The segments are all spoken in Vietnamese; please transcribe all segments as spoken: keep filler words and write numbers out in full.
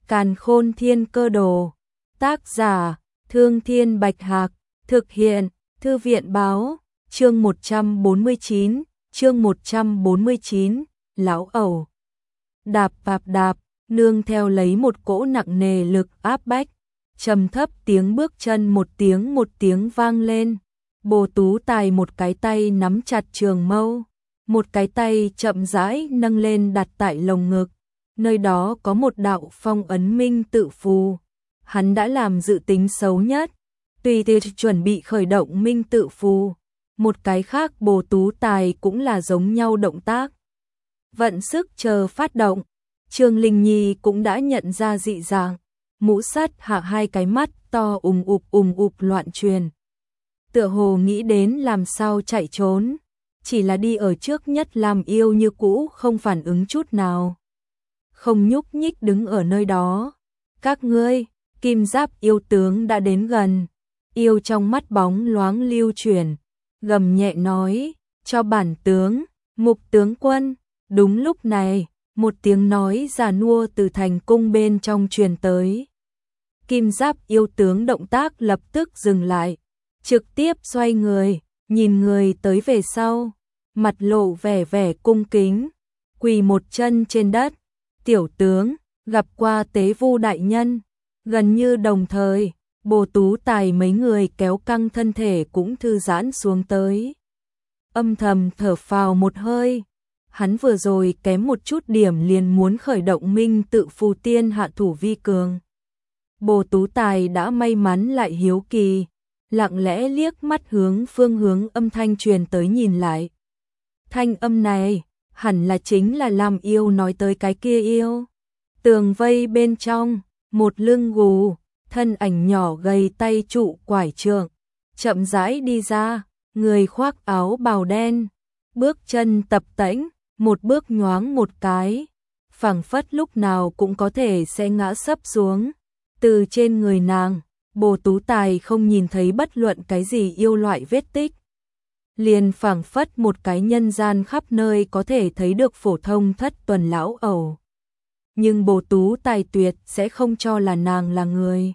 Càn Khôn Thiên Cơ Đồ. Tác giả: Thương Thiên Bạch Hạc. Thực hiện: Thư viện báo. Chương một trăm bốn mươi chín, chương một trăm bốn mươi chín, lão ẩu. Đạp đạp đạp, nương theo lấy một cỗ nặng nề lực áp bách, trầm thấp tiếng bước chân một tiếng một tiếng vang lên. Bồ Tú Tài một cái tay nắm chặt trường mâu, một cái tay chậm rãi nâng lên đặt tại lồng ngực. Nơi đó có một đạo phong ấn minh tự phù. Hắn đã làm dự tính xấu nhất, tùy tiệc chuẩn bị khởi động minh tự phù. Một cái khác Bồ Tú Tài cũng là giống nhau động tác. Vận sức chờ phát động, Trương Linh Nhi cũng đã nhận ra dị dạng, mũ sắt hạ hai cái mắt to ùng ục ùng ục loạn truyền. Tựa hồ nghĩ đến làm sao chạy trốn, chỉ là đi ở trước nhất làm yêu như cũ không phản ứng chút nào. Không nhúc nhích đứng ở nơi đó. Các ngươi, kim giáp yêu tướng đã đến gần, yêu trong mắt bóng loáng lưu chuyển, gầm nhẹ nói, cho bản tướng, Mục tướng quân. Đúng lúc này, một tiếng nói già nua từ thành cung bên trong truyền tới. Kim giáp yêu tướng động tác lập tức dừng lại, trực tiếp xoay người, nhìn người tới về sau, mặt lộ vẻ vẻ cung kính, quỳ một chân trên đất. Tiểu tướng, gặp qua Tế Vu đại nhân. Gần như đồng thời, Bồ Tú Tài mấy người kéo căng thân thể cũng thư giãn xuống tới. Âm thầm thở phào một hơi. Hắn vừa rồi kém một chút điểm liền muốn khởi động minh tự phù tiên hạ thủ vi cường. Bồ Tú Tài đã may mắn lại hiếu kỳ, lặng lẽ liếc mắt hướng phương hướng âm thanh truyền tới nhìn lại. Thanh âm này, hẳn là chính là làm yêu nói tới cái kia yêu. Tường vây bên trong, một lưng gù, thân ảnh nhỏ gầy tay trụ quải trượng, chậm rãi đi ra, người khoác áo bào đen, bước chân tập tễnh, một bước nhoáng một cái, phảng phất lúc nào cũng có thể sẽ ngã sấp xuống. Từ trên người nàng, Bồ Tú Tài không nhìn thấy bất luận cái gì yêu loại vết tích. Liền phảng phất một cái nhân gian khắp nơi có thể thấy được phổ thông thất tuần lão ẩu. Nhưng Bồ Tú Tài tuyệt sẽ không cho là nàng là người.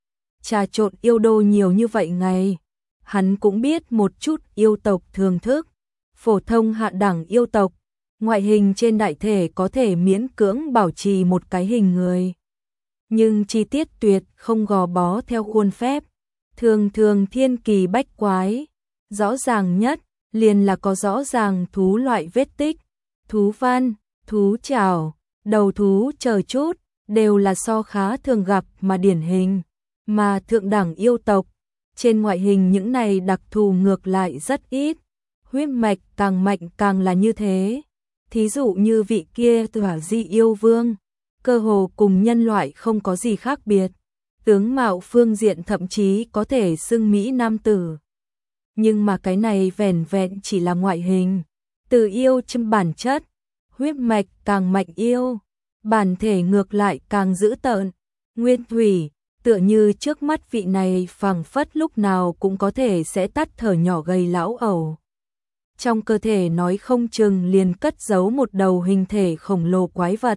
Trà trộn yêu đô nhiều như vậy ngày, hắn cũng biết một chút yêu tộc thường thức. Phổ thông hạ đẳng yêu tộc, ngoại hình trên đại thể có thể miễn cưỡng bảo trì một cái hình người. Nhưng chi tiết tuyệt không gò bó theo khuôn phép, thường thường thiên kỳ bách quái. Rõ ràng nhất, liền là có rõ ràng thú loại vết tích, thú văn, thú chảo, đầu thú chờ chút, đều là so khá thường gặp mà điển hình. Mà thượng đẳng yêu tộc, trên ngoại hình những này đặc thù ngược lại rất ít, huyết mạch càng mạnh càng là như thế. Thí dụ như vị kia Hỏa Di yêu vương, cơ hồ cùng nhân loại không có gì khác biệt, tướng mạo phương diện thậm chí có thể xưng mỹ nam tử. Nhưng mà cái này vẻn vẹn chỉ là ngoại hình, từ yêu châm bản chất, huyết mạch càng mạnh yêu, bản thể ngược lại càng dữ tợn. Nguyên thủy, tựa như trước mắt vị này phảng phất lúc nào cũng có thể sẽ tắt thở nhỏ gầy lão ẩu. Trong cơ thể nói không chừng liền cất giấu một đầu hình thể khổng lồ quái vật.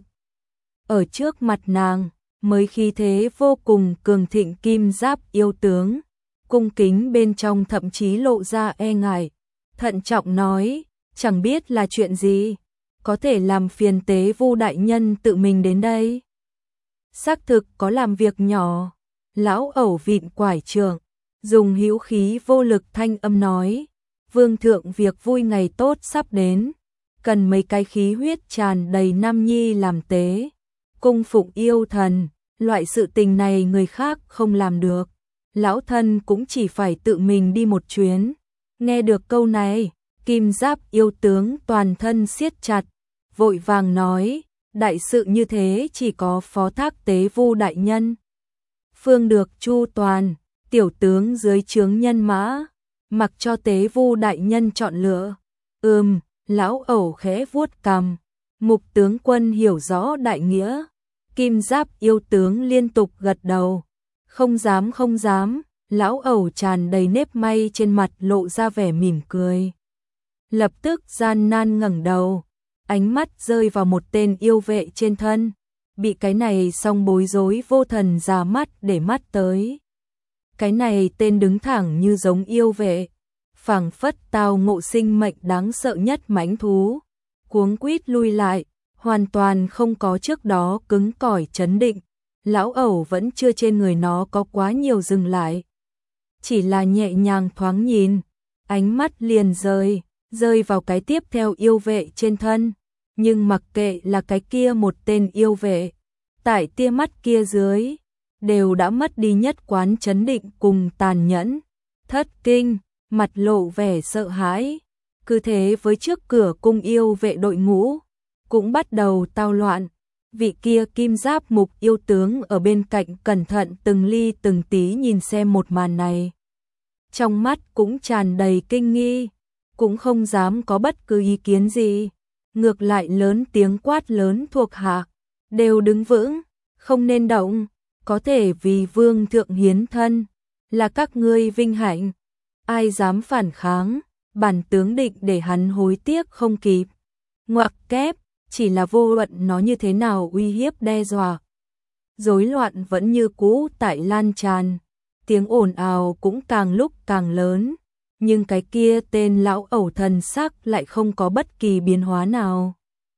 Ở trước mặt nàng, mới khí thế vô cùng cường thịnh kim giáp yêu tướng, cung kính bên trong thậm chí lộ ra e ngại, thận trọng nói, chẳng biết là chuyện gì, có thể làm phiền Tế Vu đại nhân tự mình đến đây. Xác thực có làm việc nhỏ, lão ẩu vịn quải trượng, dùng hữu khí vô lực thanh âm nói, vương thượng việc vui ngày tốt sắp đến, cần mấy cái khí huyết tràn đầy nam nhi làm tế, cung phụng yêu thần, loại sự tình này người khác không làm được. Lão thân cũng chỉ phải tự mình đi một chuyến. Nghe được câu này, kim giáp yêu tướng toàn thân siết chặt, vội vàng nói, đại sự như thế chỉ có phó thác Tế Vu đại nhân. Phương được chu toàn, tiểu tướng dưới trướng nhân mã, mặc cho Tế Vu đại nhân chọn lựa. Ừm, lão ẩu khẽ vuốt cằm, Mục tướng quân hiểu rõ đại nghĩa. Kim giáp yêu tướng liên tục gật đầu. Không dám không dám, lão ẩu tràn đầy nếp may trên mặt lộ ra vẻ mỉm cười. Lập tức gian nan ngẩng đầu, ánh mắt rơi vào một tên yêu vệ trên thân. bị cái này xong bối rối vô thần ra mắt để mắt tới. Cái này tên đứng thẳng như giống yêu vệ, phảng phất tao ngộ sinh mệnh đáng sợ nhất mãnh thú, cuống quýt lui lại, hoàn toàn không có trước đó cứng cỏi chấn định. Lão ẩu vẫn chưa trên người nó có quá nhiều dừng lại, chỉ là nhẹ nhàng thoáng nhìn, ánh mắt liền rơi, rơi vào cái tiếp theo yêu vệ trên thân, nhưng mặc kệ là cái kia một tên yêu vệ, tại tia mắt kia dưới, đều đã mất đi nhất quán chấn định cùng tàn nhẫn, thất kinh, mặt lộ vẻ sợ hãi, cứ thế với trước cửa cung yêu vệ đội ngũ, cũng bắt đầu tao loạn. Vị kia kim giáp mục yêu tướng ở bên cạnh cẩn thận từng ly từng tí nhìn xem một màn này. Trong mắt cũng tràn đầy kinh nghi, cũng không dám có bất cứ ý kiến gì, ngược lại lớn tiếng quát lớn thuộc hạ, đều đứng vững, không nên động, có thể vì vương thượng hiến thân, là các ngươi vinh hạnh, ai dám phản kháng, bản tướng định để hắn hối tiếc không kịp. Ngoặc kép, chỉ là vô luận nó như thế nào uy hiếp đe dọa, rối loạn vẫn như cũ tại lan tràn, tiếng ồn ào cũng càng lúc càng lớn, nhưng cái kia tên lão ẩu thần sắc lại không có bất kỳ biến hóa nào.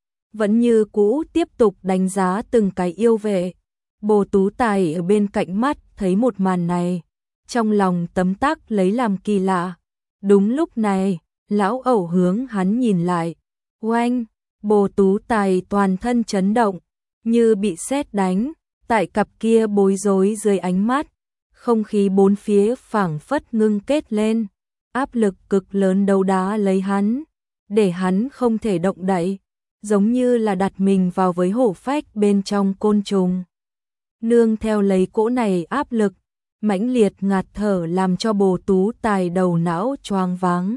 Vẫn như cũ tiếp tục đánh giá từng cái yêu vệ. Bồ Tú Tài ở bên cạnh mắt thấy một màn này, trong lòng tấm tắc lấy làm kỳ lạ. Đúng lúc này, lão ẩu hướng hắn nhìn lại. Oanh, Bồ Tú Tài toàn thân chấn động, như bị sét đánh, tại cặp kia bối rối dưới ánh mắt, không khí bốn phía phảng phất ngưng kết lên, áp lực cực lớn đấu đá lấy hắn, để hắn không thể động đậy, giống như là đặt mình vào với hổ phách bên trong côn trùng. Nương theo lấy cỗ này áp lực, mãnh liệt ngạt thở làm cho Bồ Tú Tài đầu não choáng váng.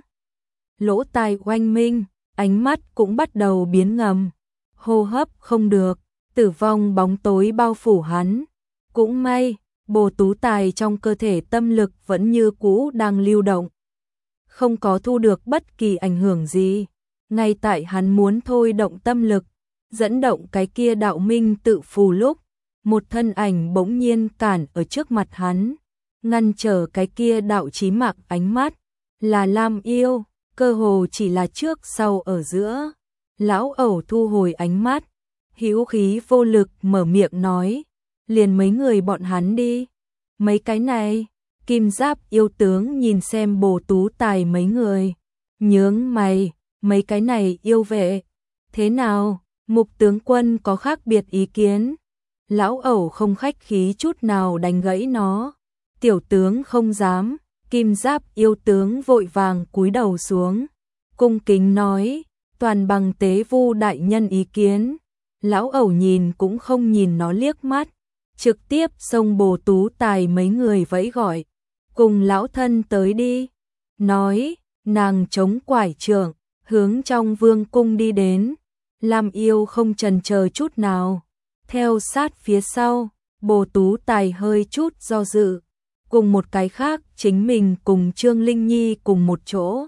Lỗ tai oanh minh, ánh mắt cũng bắt đầu biến ngầm, hô hấp không được, tử vong bóng tối bao phủ hắn. Cũng may, Bồ Tú Tài trong cơ thể tâm lực vẫn như cũ đang lưu động, không có thu được bất kỳ ảnh hưởng gì. Ngay tại hắn muốn thôi động tâm lực, dẫn động cái kia đạo minh tự phù lúc, một thân ảnh bỗng nhiên cản ở trước mặt hắn, ngăn trở cái kia đạo chí mạng ánh mắt, là Lam Yêu, cơ hồ chỉ là trước sau ở giữa. Lão ẩu thu hồi ánh mắt, hữu khí vô lực mở miệng nói, liền mấy người bọn hắn đi. Mấy cái này, kim giáp yêu tướng nhìn xem Bồ Tú Tài mấy người, nhướng mày, mấy cái này yêu vệ, thế nào, Mục tướng quân có khác biệt ý kiến? Lão ẩu không khách khí chút nào đánh gãy nó, tiểu tướng không dám. Kim giáp yêu tướng vội vàng cúi đầu xuống, cung kính nói, toàn bằng tế vu đại nhân ý kiến. Lão ẩu nhìn cũng không nhìn nó liếc mắt, trực tiếp xông Bồ Tú Tài mấy người vẫy gọi, cùng lão thân tới đi. Nói, nàng chống quải trượng, hướng trong vương cung đi đến. Lam Yêu không chần chờ chút nào, theo sát phía sau. Bồ Tú Tài hơi chút do dự, cùng một cái khác chính mình cùng Trương Linh Nhi cùng một chỗ.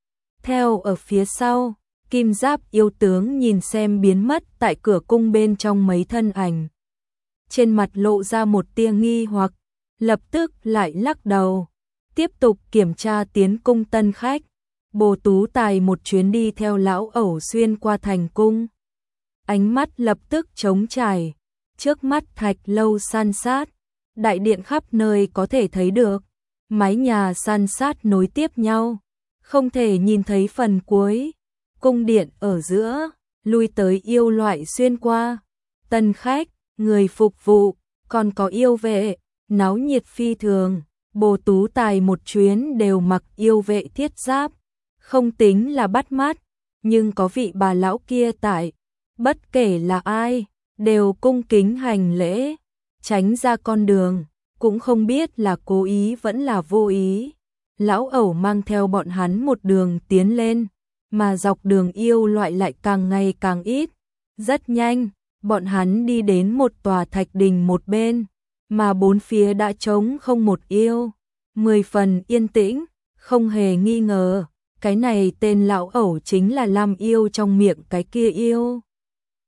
Theo ở phía sau, kim giáp yêu tướng nhìn xem biến mất tại cửa cung bên trong mấy thân ảnh. Trên mặt lộ ra một tia nghi hoặc, lập tức lại lắc đầu, tiếp tục kiểm tra tiến cung tân khách. Bồ Tú Tài một chuyến đi theo lão ẩu xuyên qua thành cung. Ánh mắt lập tức trống trải, trước mắt thạch lâu san sát, đại điện khắp nơi có thể thấy được, mái nhà san sát nối tiếp nhau, không thể nhìn thấy phần cuối. Cung điện ở giữa, lui tới yêu loại xuyên qua, tân khách, người phục vụ, còn có yêu vệ, náo nhiệt phi thường. Bồ Tú Tài một chuyến đều mặc yêu vệ thiết giáp, không tính là bắt mắt, nhưng có vị bà lão kia tại, bất kể là ai, đều cung kính hành lễ, tránh ra con đường, cũng không biết là cố ý vẫn là vô ý. Lão ẩu mang theo bọn hắn một đường tiến lên, mà dọc đường yêu loại lại càng ngày càng ít. Rất nhanh, bọn hắn đi đến một tòa thạch đình một bên, mà bốn phía đã trống không một yêu, mười phần yên tĩnh, không hề nghi ngờ, cái này tên lão ẩu chính là Lam Yêu trong miệng cái kia yêu.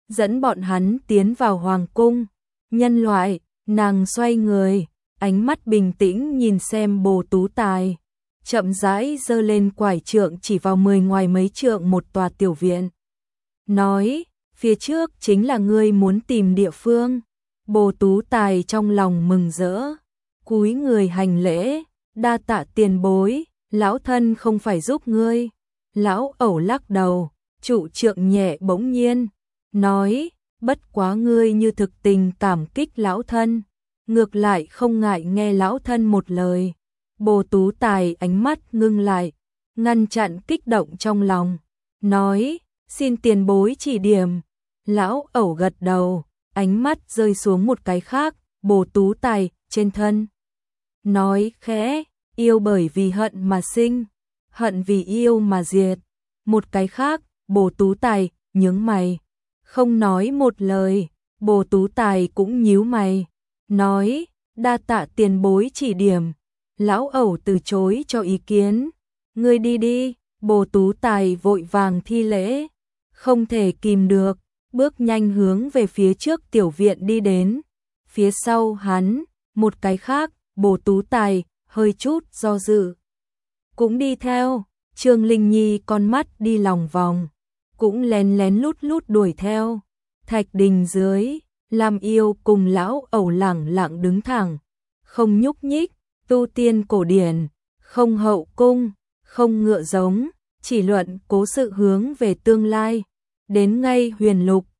dẫn bọn hắn tiến vào hoàng cung. Nhân loại, nàng xoay người, ánh mắt bình tĩnh nhìn xem Bồ Tú Tài, chậm rãi giơ lên quải trượng chỉ vào mười ngoài mấy trượng một tòa tiểu viện. Nói, phía trước chính là ngươi muốn tìm địa phương. Bồ Tú Tài trong lòng mừng rỡ, cúi người hành lễ, đa tạ tiền bối, lão thân không phải giúp ngươi. Lão ẩu lắc đầu, trụ trượng nhẹ bỗng nhiên, nói, bất quá ngươi như thực tình cảm kích lão thân, ngược lại không ngại nghe lão thân một lời. Bồ Tú Tài ánh mắt ngưng lại, ngăn chặn kích động trong lòng, nói, xin tiền bối chỉ điểm. Lão ẩu gật đầu, ánh mắt rơi xuống một cái khác, Bồ Tú Tài trên thân. Nói khẽ, yêu bởi vì hận mà sinh, hận vì yêu mà diệt. Một cái khác, Bồ Tú Tài nhướng mày, không nói một lời. Bồ Tú Tài cũng nhíu mày, nói, đa tạ tiền bối chỉ điểm. Lão ẩu từ chối cho ý kiến, ngươi đi đi. Bồ Tú Tài vội vàng thi lễ, không thể kìm được, bước nhanh hướng về phía trước tiểu viện đi đến. Phía sau hắn, một cái khác, Bồ Tú Tài hơi chút do dự, cũng đi theo. Trương Linh Nhi con mắt đi lòng vòng, cũng lén lén lút lút đuổi theo. Thạch đình dưới, Lam Yêu cùng lão ẩu lẳng lặng đứng thẳng, không nhúc nhích. Tu tiên cổ điển, không hậu cung, không ngựa giống, chỉ luận cố sự hướng về tương lai. Đến ngay huyền lục,